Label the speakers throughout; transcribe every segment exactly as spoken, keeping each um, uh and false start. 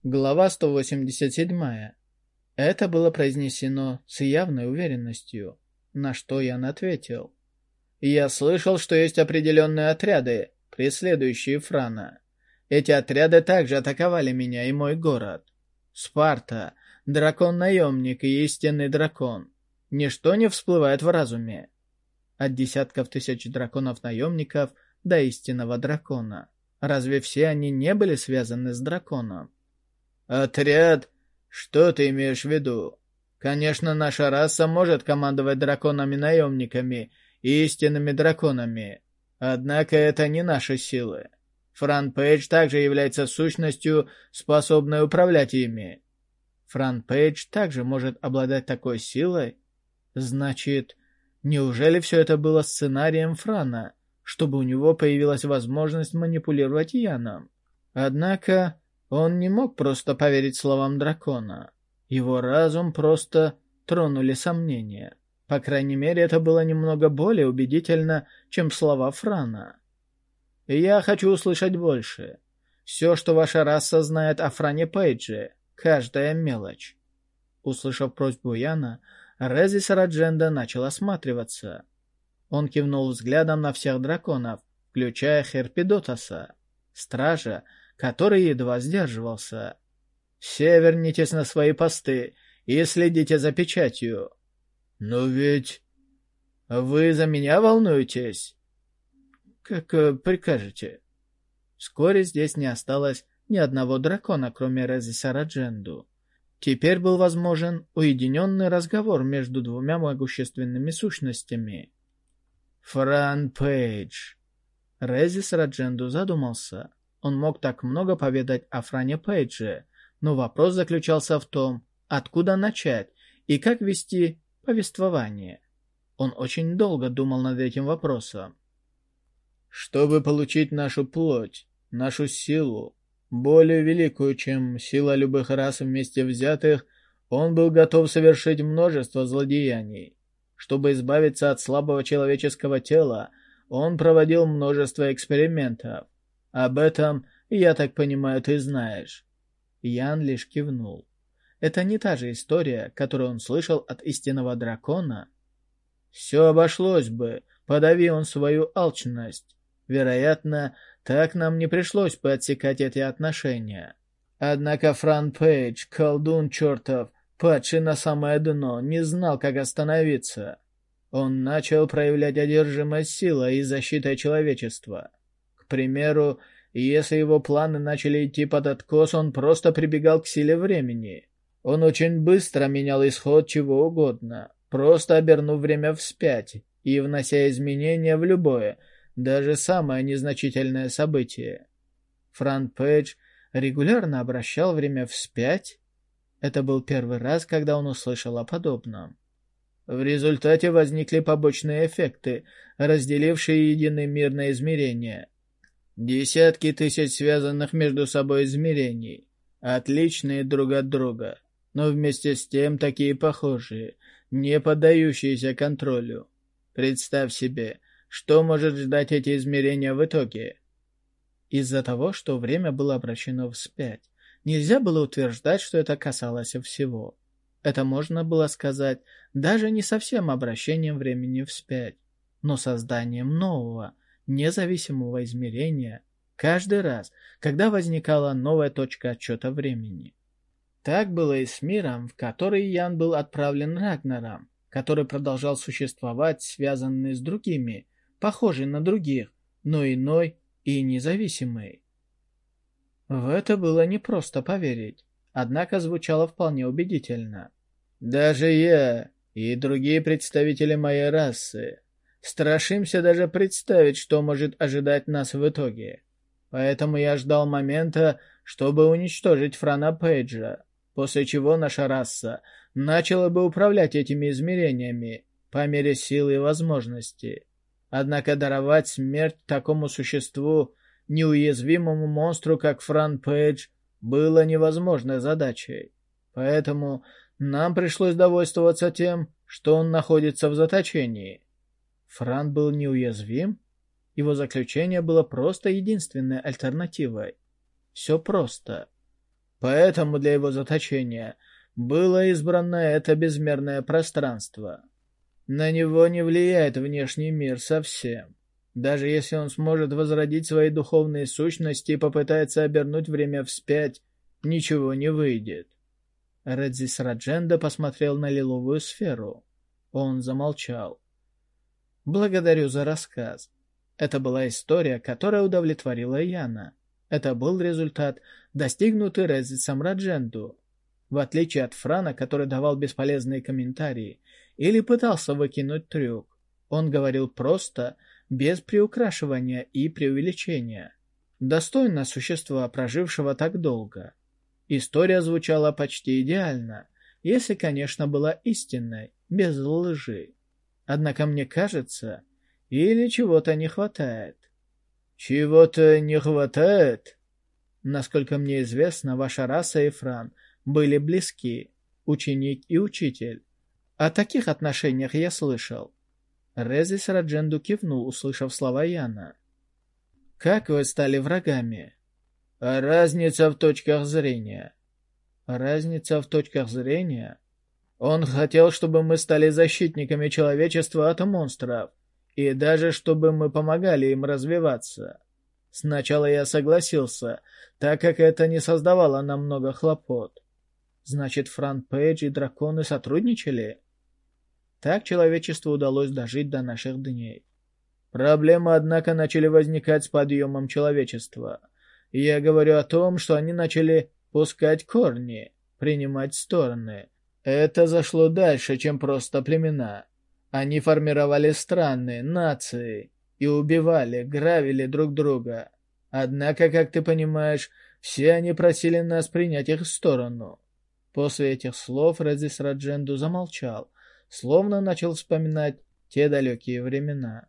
Speaker 1: Глава сто восемьдесят семь. Это было произнесено с явной уверенностью, на что Ян ответил. «Я слышал, что есть определенные отряды, преследующие Франа. Эти отряды также атаковали меня и мой город. Спарта, дракон-наемник и истинный дракон. Ничто не всплывает в разуме. От десятков тысяч драконов-наемников до истинного дракона. Разве все они не были связаны с драконом?» «Отряд? Что ты имеешь в виду? Конечно, наша раса может командовать драконами-наемниками и истинными драконами. Однако это не наши силы. Фран Пейдж также является сущностью, способной управлять ими. Фран Пейдж также может обладать такой силой? Значит, неужели все это было сценарием Франа, чтобы у него появилась возможность манипулировать Яном? Однако он не мог просто поверить словам дракона. Его разум просто тронули сомнения. По крайней мере, это было немного более убедительно, чем слова Франа. «Я хочу услышать больше. Все, что ваша раса знает о Фране Пейдже, каждая мелочь». Услышав просьбу Яна, Рези Сарадженда начал осматриваться. Он кивнул взглядом на всех драконов, включая Херпидотаса, стража, который едва сдерживался. «Все вернитесь на свои посты и следите за печатью». «Но ведь...» «Вы за меня волнуетесь?» «Как э, прикажете». Вскоре здесь не осталось ни одного дракона, кроме Рези Сарадженду. Теперь был возможен уединенный разговор между двумя могущественными сущностями. «Фран Пейдж». Рези Сарадженду задумался. Он мог так много поведать о Фране Пейдже, но вопрос заключался в том, откуда начать и как вести повествование. Он очень долго думал над этим вопросом. «Чтобы получить нашу плоть, нашу силу, более великую, чем сила любых рас вместе взятых, он был готов совершить множество злодеяний. Чтобы избавиться от слабого человеческого тела, он проводил множество экспериментов. Об этом, я так понимаю, ты знаешь». Ян лишь кивнул. Это не та же история, которую он слышал от истинного дракона. Все обошлось бы, подави он свою алчность. Вероятно, так нам не пришлось бы отсекать эти отношения. Однако Фран Пейдж, колдун чертов, падший на самое дно, не знал, как остановиться. Он начал проявлять одержимость силой и защитой человечества. К примеру, если его планы начали идти под откос, он просто прибегал к силе времени. Он очень быстро менял исход чего угодно, просто обернув время вспять и внося изменения в любое, даже самое незначительное событие. Фран Пейдж регулярно обращал время вспять. Это был первый раз, когда он услышал о подобном. В результате возникли побочные эффекты, разделившие единый мир на измерения. Десятки тысяч связанных между собой измерений, отличные друг от друга, но вместе с тем такие похожие, не поддающиеся контролю. Представь себе, что может ждать эти измерения в итоге. Из-за того, что время было обращено вспять, нельзя было утверждать, что это касалось всего. Это можно было сказать даже не совсем обращением времени вспять, но созданием нового, независимого измерения каждый раз, когда возникала новая точка отсчета времени. Так было и с миром, в который Ян был отправлен Рагнаром, который продолжал существовать, связанный с другими, похожий на других, но иной и независимый. В это было непросто поверить, однако звучало вполне убедительно. «Даже я и другие представители моей расы страшимся даже представить, что может ожидать нас в итоге. Поэтому я ждал момента, чтобы уничтожить Франа Пейджа, после чего наша раса начала бы управлять этими измерениями по мере силы и возможностей. Однако даровать смерть такому существу, неуязвимому монстру, как Фран Пейдж, было невозможной задачей. Поэтому нам пришлось довольствоваться тем, что он находится в заточении. Фран был неуязвим? Его заключение было просто единственной альтернативой. Все просто. Поэтому для его заточения было избрано это безмерное пространство. На него не влияет внешний мир совсем. Даже если он сможет возродить свои духовные сущности и попытается обернуть время вспять, ничего не выйдет. Редзис Радженда посмотрел на лиловую сферу. Он замолчал. Благодарю за рассказ. Это была история, которая удовлетворила Яна. Это был результат, достигнутый Редзисом Радженду. В отличие от Франа, который давал бесполезные комментарии или пытался выкинуть трюк, он говорил просто, без приукрашивания и преувеличения. Достойно существа, прожившего так долго. История звучала почти идеально, если, конечно, была истинной, без лжи. Однако мне кажется, или чего-то не хватает. Чего-то не хватает? Насколько мне известно, ваша раса и Фран были близки, ученик и учитель. О таких отношениях я слышал. Редзис Радженду кивнул, услышав слова Яна. Как вы стали врагами? Разница в точках зрения. Разница в точках зрения? Он хотел, чтобы мы стали защитниками человечества от монстров, и даже чтобы мы помогали им развиваться. Сначала я согласился, так как это не создавало нам много хлопот. Значит, Фран Пейдж и драконы сотрудничали? Так человечеству удалось дожить до наших дней. Проблемы, однако, начали возникать с подъемом человечества. И я говорю о том, что они начали пускать корни, принимать стороны. Это зашло дальше, чем просто племена. Они формировали страны, нации и убивали, грабили друг друга. Однако, как ты понимаешь, все они просили нас принять их сторону. После этих слов Редзис Радженду замолчал, словно начал вспоминать те далекие времена.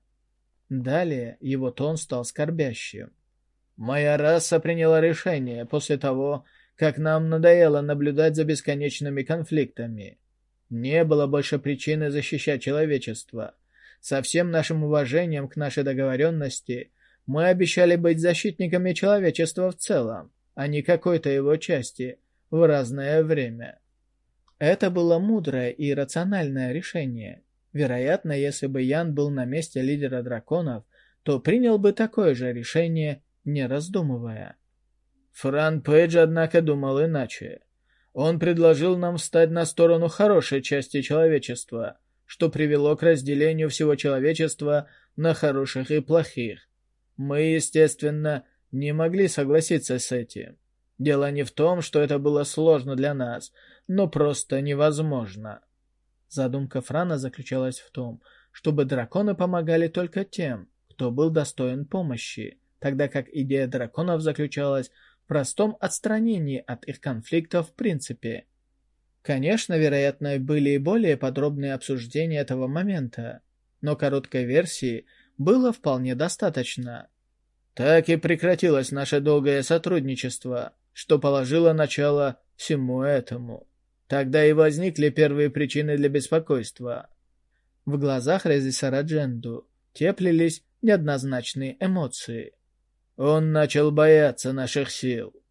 Speaker 1: Далее его тон стал скорбящим. «Моя раса приняла решение после того, как нам надоело наблюдать за бесконечными конфликтами. Не было больше причины защищать человечество. Со всем нашим уважением к нашей договоренности мы обещали быть защитниками человечества в целом, а не какой-то его части в разное время». Это было мудрое и рациональное решение. Вероятно, если бы Ян был на месте лидера драконов, то принял бы такое же решение, не раздумывая. Фран Пейдж, однако, думал иначе. Он предложил нам встать на сторону хорошей части человечества, что привело к разделению всего человечества на хороших и плохих. Мы, естественно, не могли согласиться с этим. Дело не в том, что это было сложно для нас, но просто невозможно. Задумка Франа заключалась в том, чтобы драконы помогали только тем, кто был достоин помощи, тогда как идея драконов заключалась в простом отстранении от их конфликтов в принципе. Конечно, вероятно, были и более подробные обсуждения этого момента, но короткой версии было вполне достаточно. Так и прекратилось наше долгое сотрудничество, что положило начало всему этому. Тогда и возникли первые причины для беспокойства. В глазах Редзиса Радженду теплились неоднозначные эмоции. Он начал бояться наших сил.